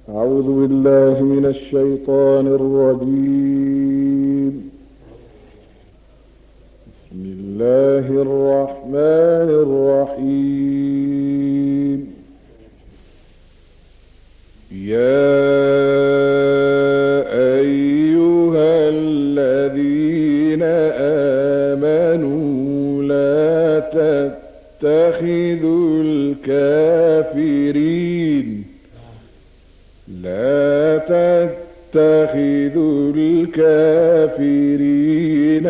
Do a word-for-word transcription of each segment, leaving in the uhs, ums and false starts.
أعوذ بالله من الشيطان الرجيم. بسم الله الرحمن الرحيم. يا أيها الذين آمنوا لا تتخذوا الكافرين لا تتخذوا الكافرين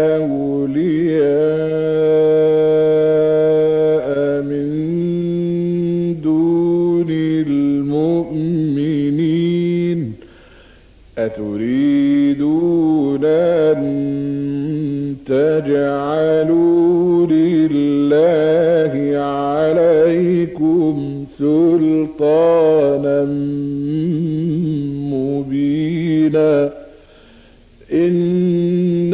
أولياء من دون المؤمنين أتريدون أن تجعلوا لله عليكم سلطانا مبينا إن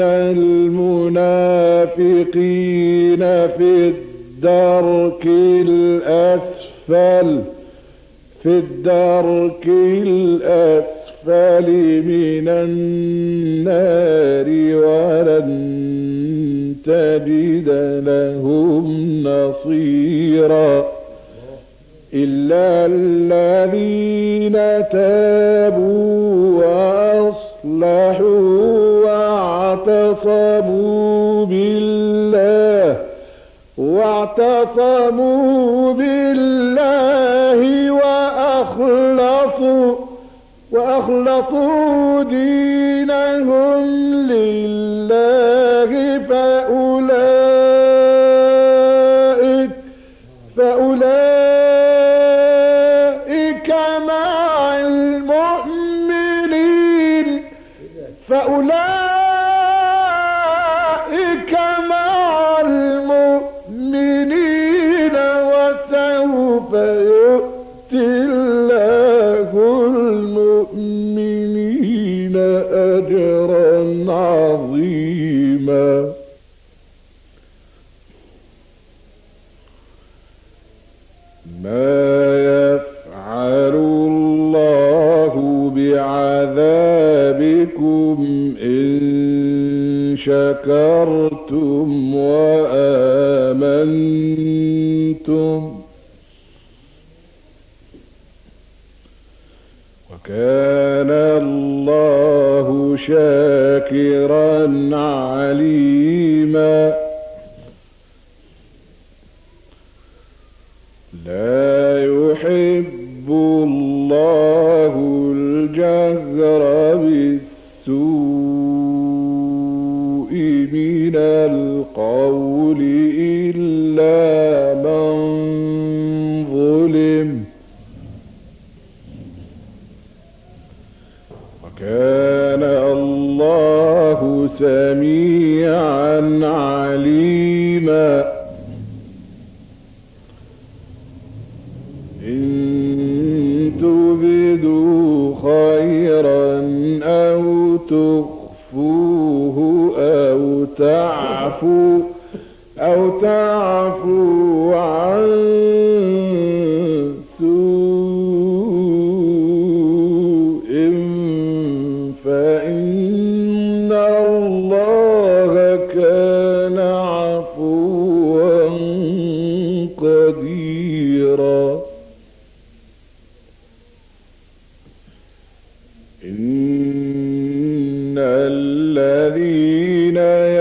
المنافقين في الدرك الأسفل في الدرك الأسفل من النار ولن تجد لهم نصيرا إلا الذين تابوا وأصلحوا واعتصموا بالله واعتصموا بالله وأخلصوا وأخلصوا دينهم لله فأولئك فأولئك مع المؤمنين فأولئك مع المؤمنين وسوف يؤتي الله المؤمنين أجرا عظيما. ما يفعل الله بعذابكم إن شكرتم وآمنتم وكان الله شاكرا عليما. لا يحب الله الجهر بالسوء من القول إلا من ظلم وكان الله سميعا عليما. إن تبدوا خيرا أو تخفوه أو تعفو أو تعفو عن سوء فإن الله كان عفوا قديرا. إن الذين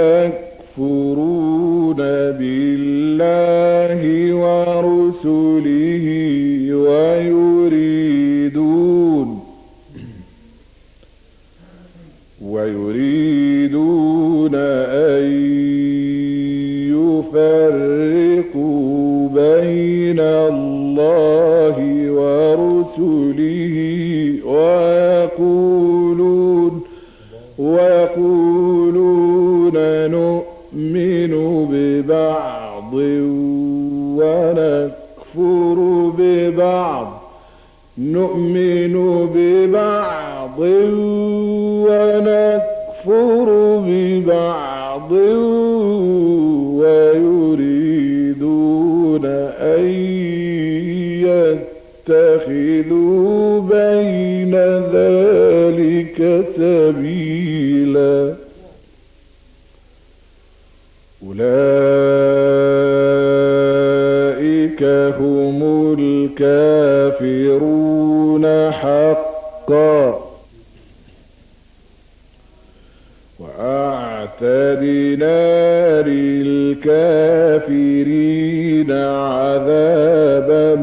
يكفرون بالله ورسله ويريدون ويريدون أن يفرقوا بين الله ورسله ويقولون ويقولون نؤمن ببعض ونكفر ببعض نؤمن ببعض ونكفر ببعض ويريدون أن اتخذوا بين ذلك سبيلا أولئك هم الكافرون حقا وأعتدنا للكافرين عذابا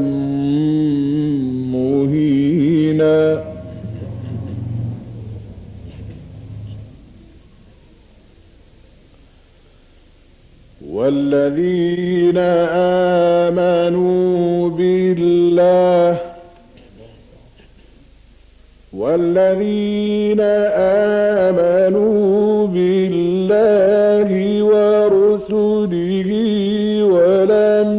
مهينا والذين آمنوا بالله والذين آمنوا بالله ورسله ولم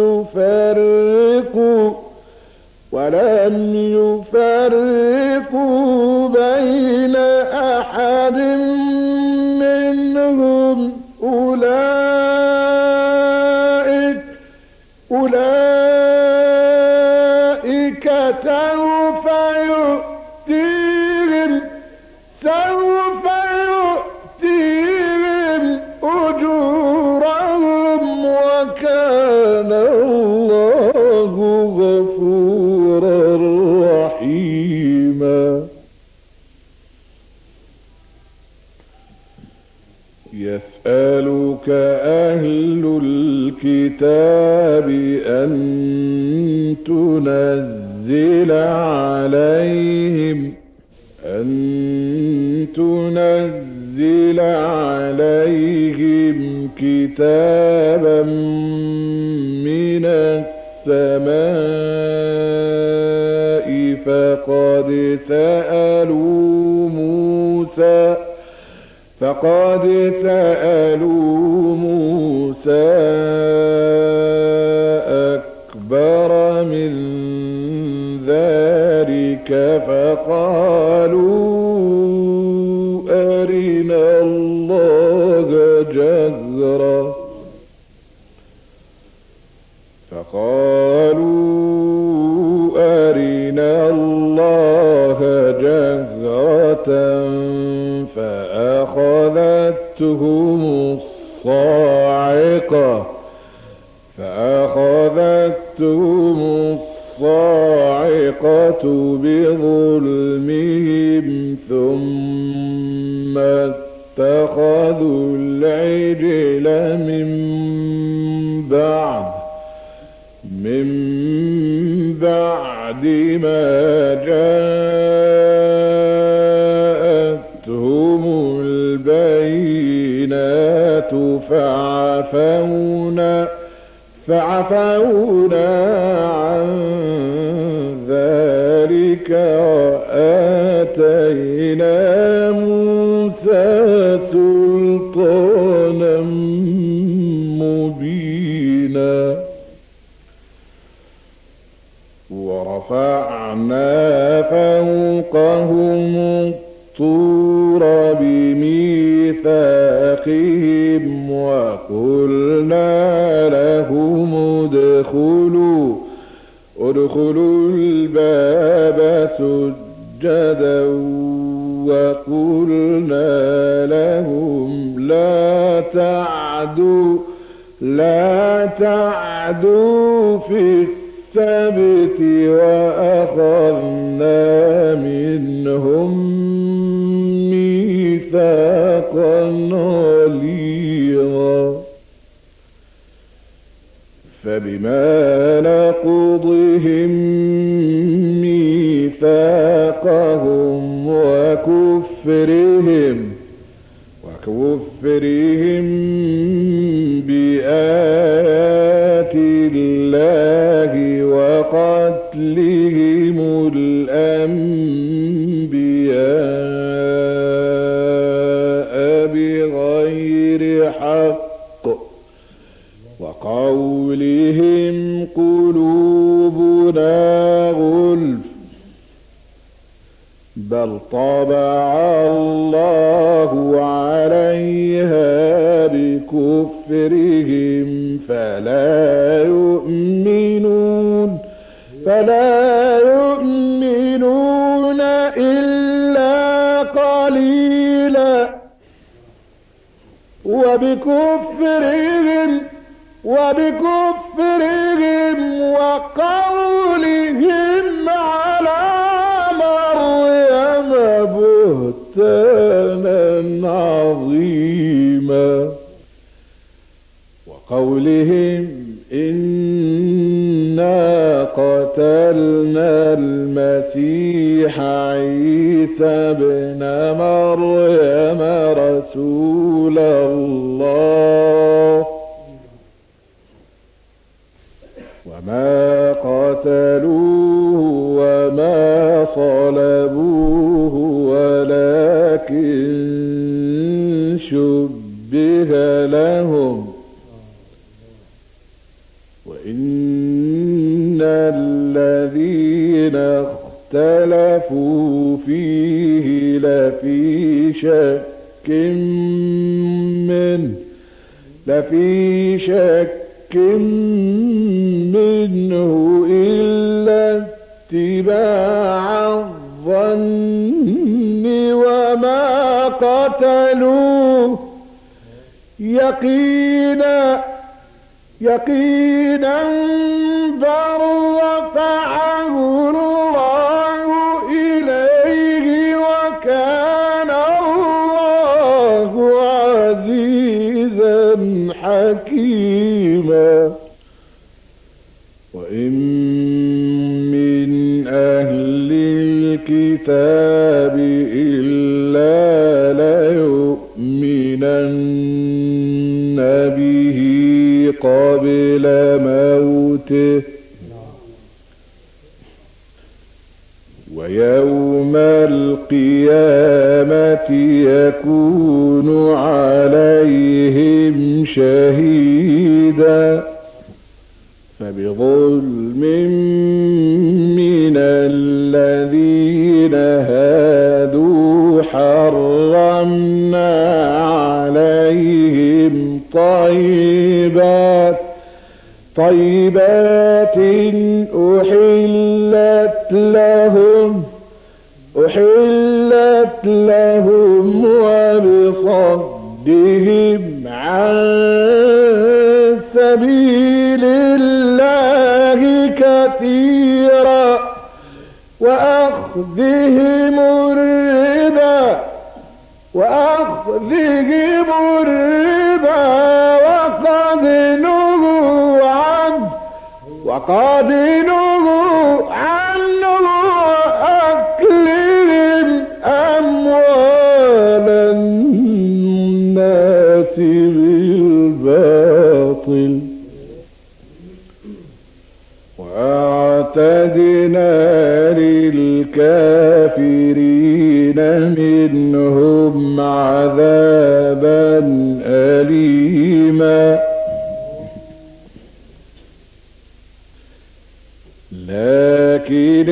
يفرقوا ولم يفرقوا بين أحد منهم أولئك أولئك سوف يؤتيهم سوف يؤتيهم أجورهم وكان الله غفورا رحيما يسألك أهل الكتاب أن تنزل عليهم أن تنزل عليهم كتابا من السماء فقد سألوا موسى فقد سألوا موسى أكبر من ذلك فقالوا أرنا الله جهرة فقالوا أرنا الله جهرة فأخذتهم الصاعقة فأخذتهم الصاعقة بظلمهم ثم اتخذوا العجل من بعد من بعد ما جاءتهم البينات فعفونا فعفونا عن ذلك وآتينا موسى سلطانا مبينا ورفعنا فوقهم الطور بميثاقهم وقلنا لهم ادخلوا ادخلوا الباب سجدا وقلنا لهم لا تعدوا لا تعدوا في السبت وأخذنا منهم ميثاقا غليظا فبما نقضهم ميثاقهم وكفرهم وكفرهم بآيات الله وقتلهم الأنبياء بغير حق وقولهم قلوبنا غلف بل طبع الله عليها بكفرهم فلا يؤمنون فلا وبكفرهم وبكفرهم وقولهم على مريم بهتانا عظيما وقولهم إنا قتلنا المسيح عيسى ابن مريم رسول الله وما قتلوه وما صلبوه ولكن شبه لهم وإن الذين اختلفوا فيه لفي شك منه لفي شك منه إلا اتباع الظن وما قتلوه يقينا يقينا بل رفعه الله إليه وكان الله عزيزا حكيما وإن من أهل الكتاب إلا ليؤمنن به قبل موته ويوم القيامة يكون عليهم شهيدا فبظلم من الذين هادوا حرمنا عليهم طيبات طيبات أحلت لهم أحلت لهم وبصدهم عن سبيل الله كثيرا وأخذهم الربا وأخذهم الربا وقد نهوا عنه وقد نهوا عنه وأكلهم أموال الناس بالباطل وأعتدنا للكافرين منهم عذابا أليما لكن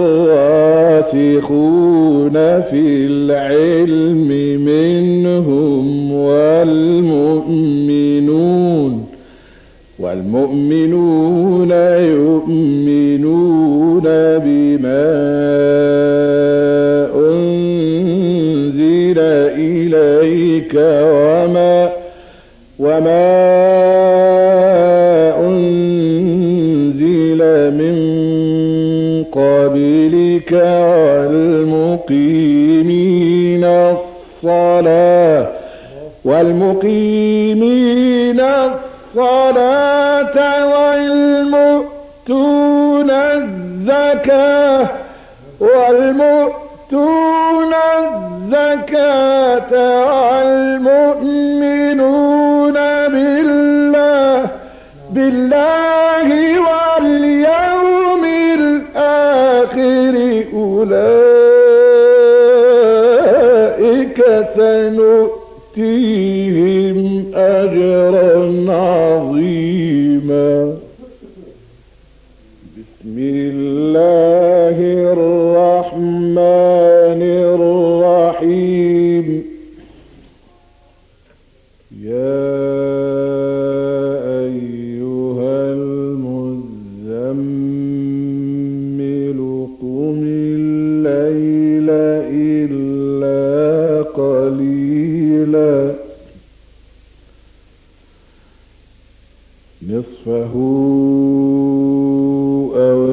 الراسخون في العلم منهم والمؤمنون والمؤمنون يؤمنون بما أنزل إليك وما وما أنزل من قبلك والمقيمين الصلاة والمقيمين الصلاة والمؤتون الزكاة والمؤتون الزكاة والمؤمنون بالله بالله واليوم الآخر أولئك سنؤتيهم أجرا عظيما. بسم الله الرحمن الرحيم. يا أيها المزمل قم الليل إلا قليلا نصفه أو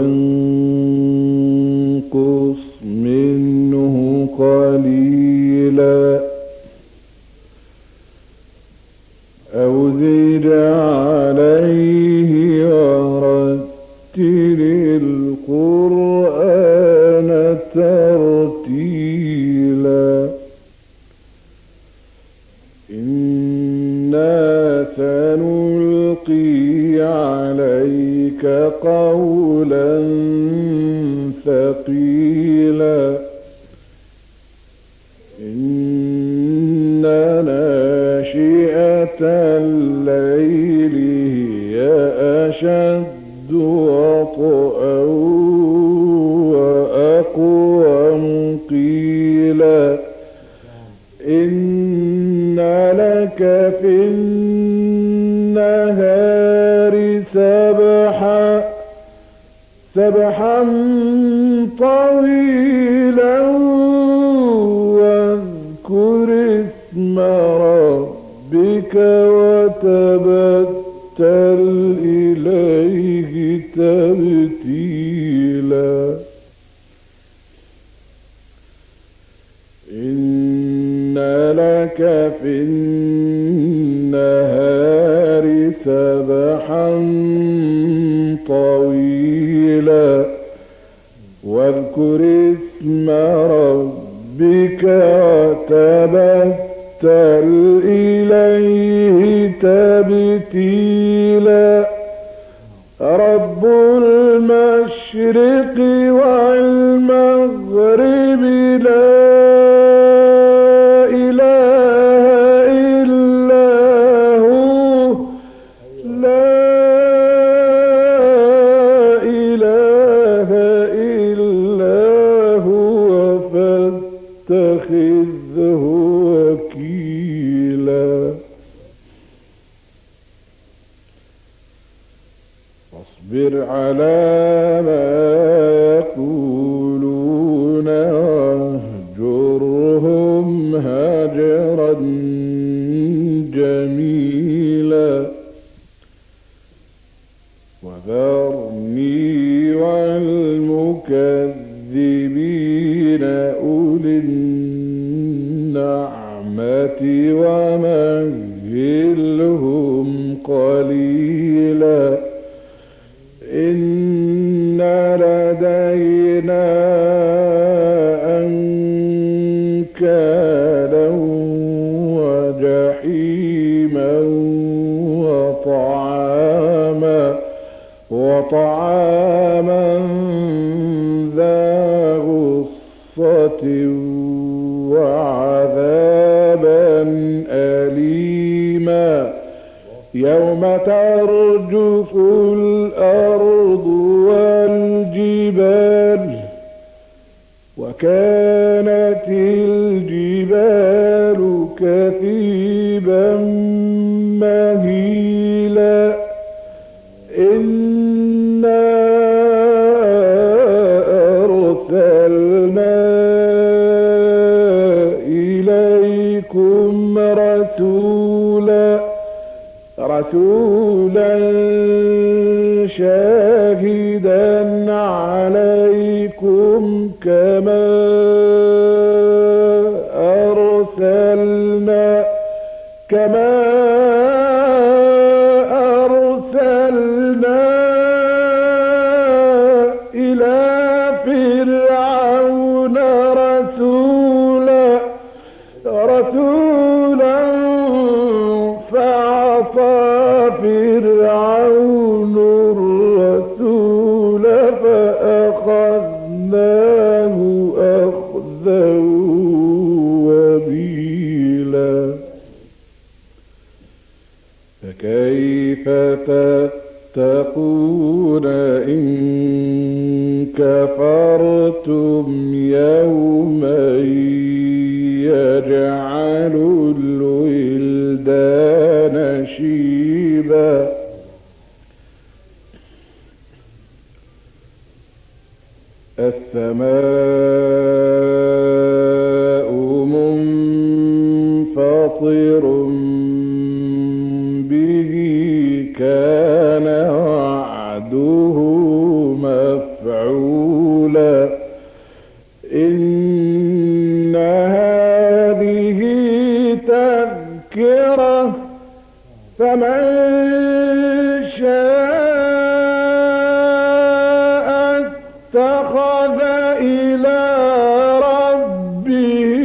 انقص منه قليلا أو زد عليه ورتل القرآن ترتيلا إنا سنلقي عليك قولا ثقيلا إن ناشئة الليل هي أشد وطئا وأقوم قيلا إن لك في النهار سبحا سبحا طويلا واذكر اسم ربك وتبتل إليه تبتيلا إن لك في النهار سبحا طويلا واذكر اسم ربك وتبتل إليه تبتيلا رب المشرق والمغرب لا اتخذه وكيلا واصبر على ما يقولون واهجرهم هجرا جميلا وذرني والمكذبين أولي النعمة ومهلهم قليلا إن لدينا أنكالا وجحيما وطعاما وطعاما ذا غصة وعذابا أليما يوم ترجف الأرض والجبال وكانت الجبال كثيبا مهيلا إنا أرسلنا إليكم رسولا رسولا شاهدا عليكم كما أرسلنا كما أرسلنا إلى فرعون رسولا رسولا فعصى فرعون الرسول فأخذناه أخذا وبيلا فكيف تتقون إن كفرتم يوما يجعل الولدان شيبا السماء منفطر به كان إن هذه تذكرة فمن شاء اتخذ إلى ربه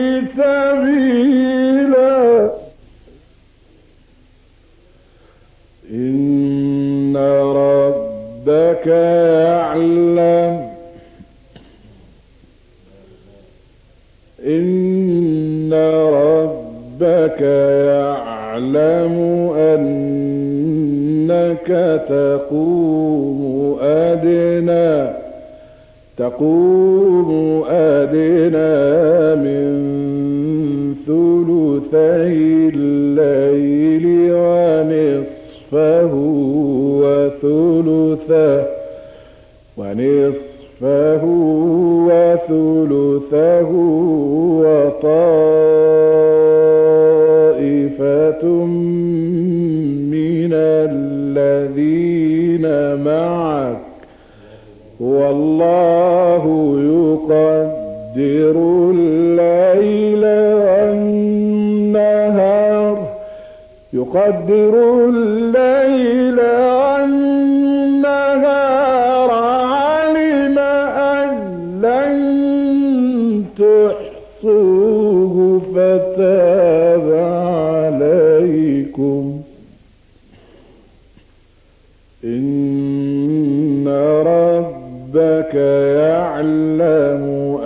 سبيلا إن ربك يعلم إن ربك يعلم أنك تقوم أدنى تقوم أدنى من ثلثي الليل ونصفه وثلثه ونصفه وثلثه وطائفة من الذين معك والله يقدر الليل والنهار يقدر الليل والنهار علم أن لن تحصوه فتاب عليكم إن ربك يعلم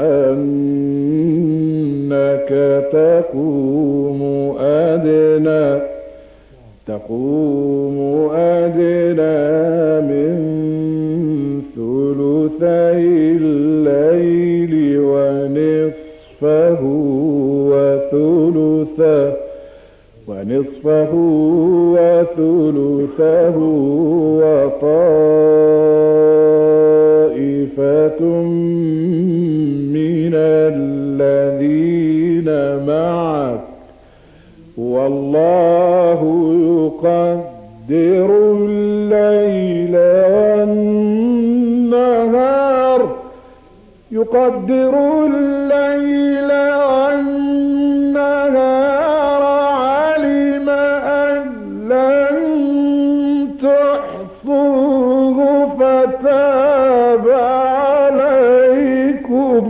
أنك تقوم أدنى تقوم أدنى من ثلثي الليل ونصفه وثلثه ونصفه وثلثه وطائفة من الذين معك والله يقدر الليل والنهار يقدر الليل والنهار علم أن لن تحصوه فتاب عليكم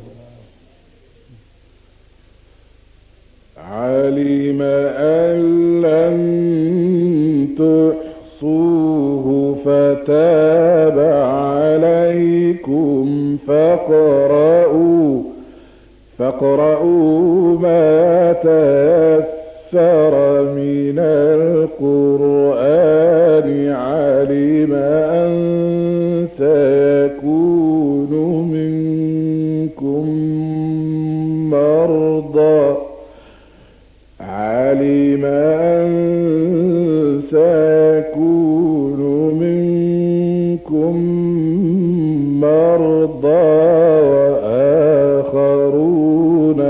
علم أن لن تحصوه فتاب عليكم فاقرؤوا فاقرؤوا ما تيسر من القرآن علم أن سيكون منكم مرضى علم أن سيكون منكم مرضى وآخرون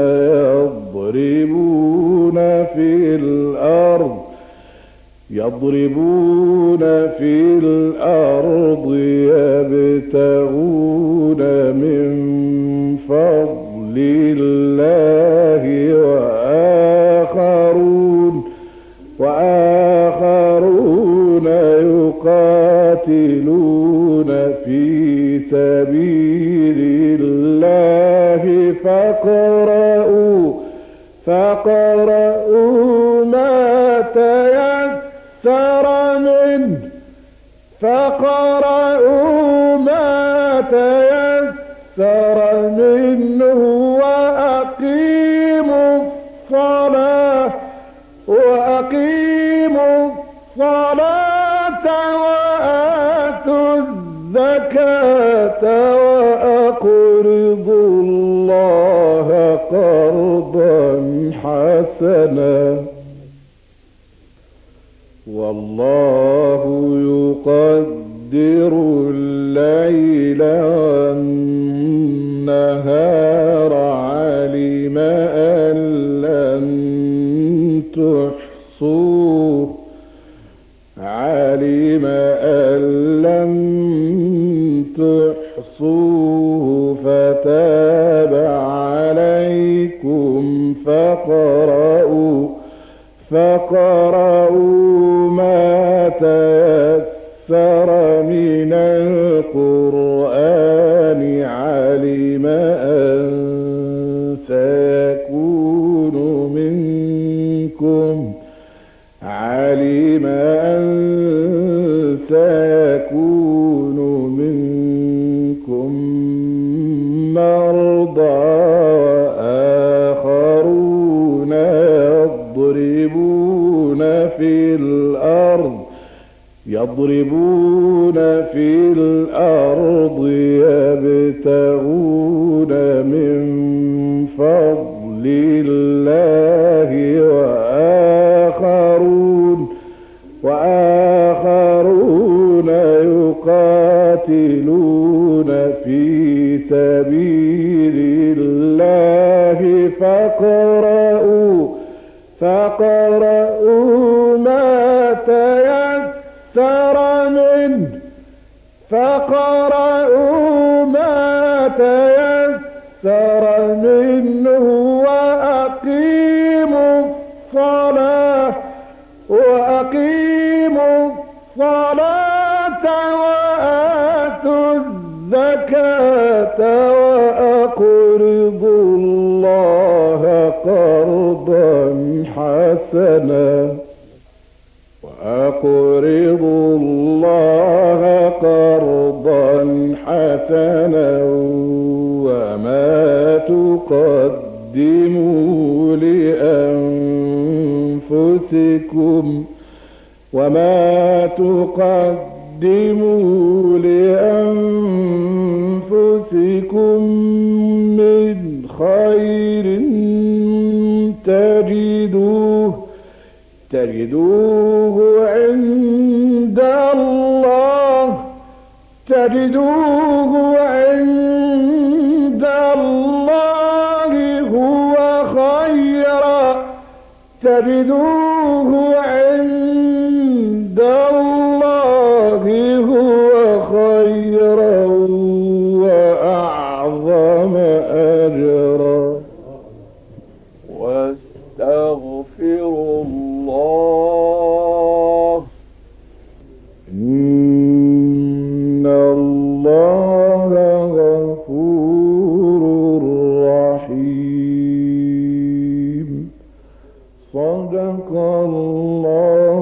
يضربون في الأرض يضربون في الأرض يبتغون من فضل الله وآخرون وآخرون يقاتلون في سبيل الله فاقرؤوا فاقرؤوا ما تيسر منه فاقرؤوا ما تيسر منه وأقيموا الصلاة وأقيموا الصلاة وآتوا الزكاة وأقرضوا الله قرضا حسنا والله يقدر الليل والنهار علم أن لن تحصوه علم أن لن تحصوه فتاب مرضى وآخرون يضربون في الأرض يضربون في الأرض يبتغون من فضل الله وآخرون وآخرون يقاتلون في سبيل الله فاقرؤوا فاقرؤوا ما تيسر منه فاقرؤوا ما تيسر منه وأقيموا الصلاة وأقيموا الصلاة وآتوا الزكاة وأقرضوا الله قرضا حسنا وأقرضوا الله قرضا حسنا وما تقدموا لأنفسكم وما تقدموا لأنفسكم من خير تجدوه تجدوه عند الله تجدوه عند الله هو خيرا تجدوه عند الله هو خيرا وأعظم أجرا واستغفروا الله إن الله غفور رحيم صدق الله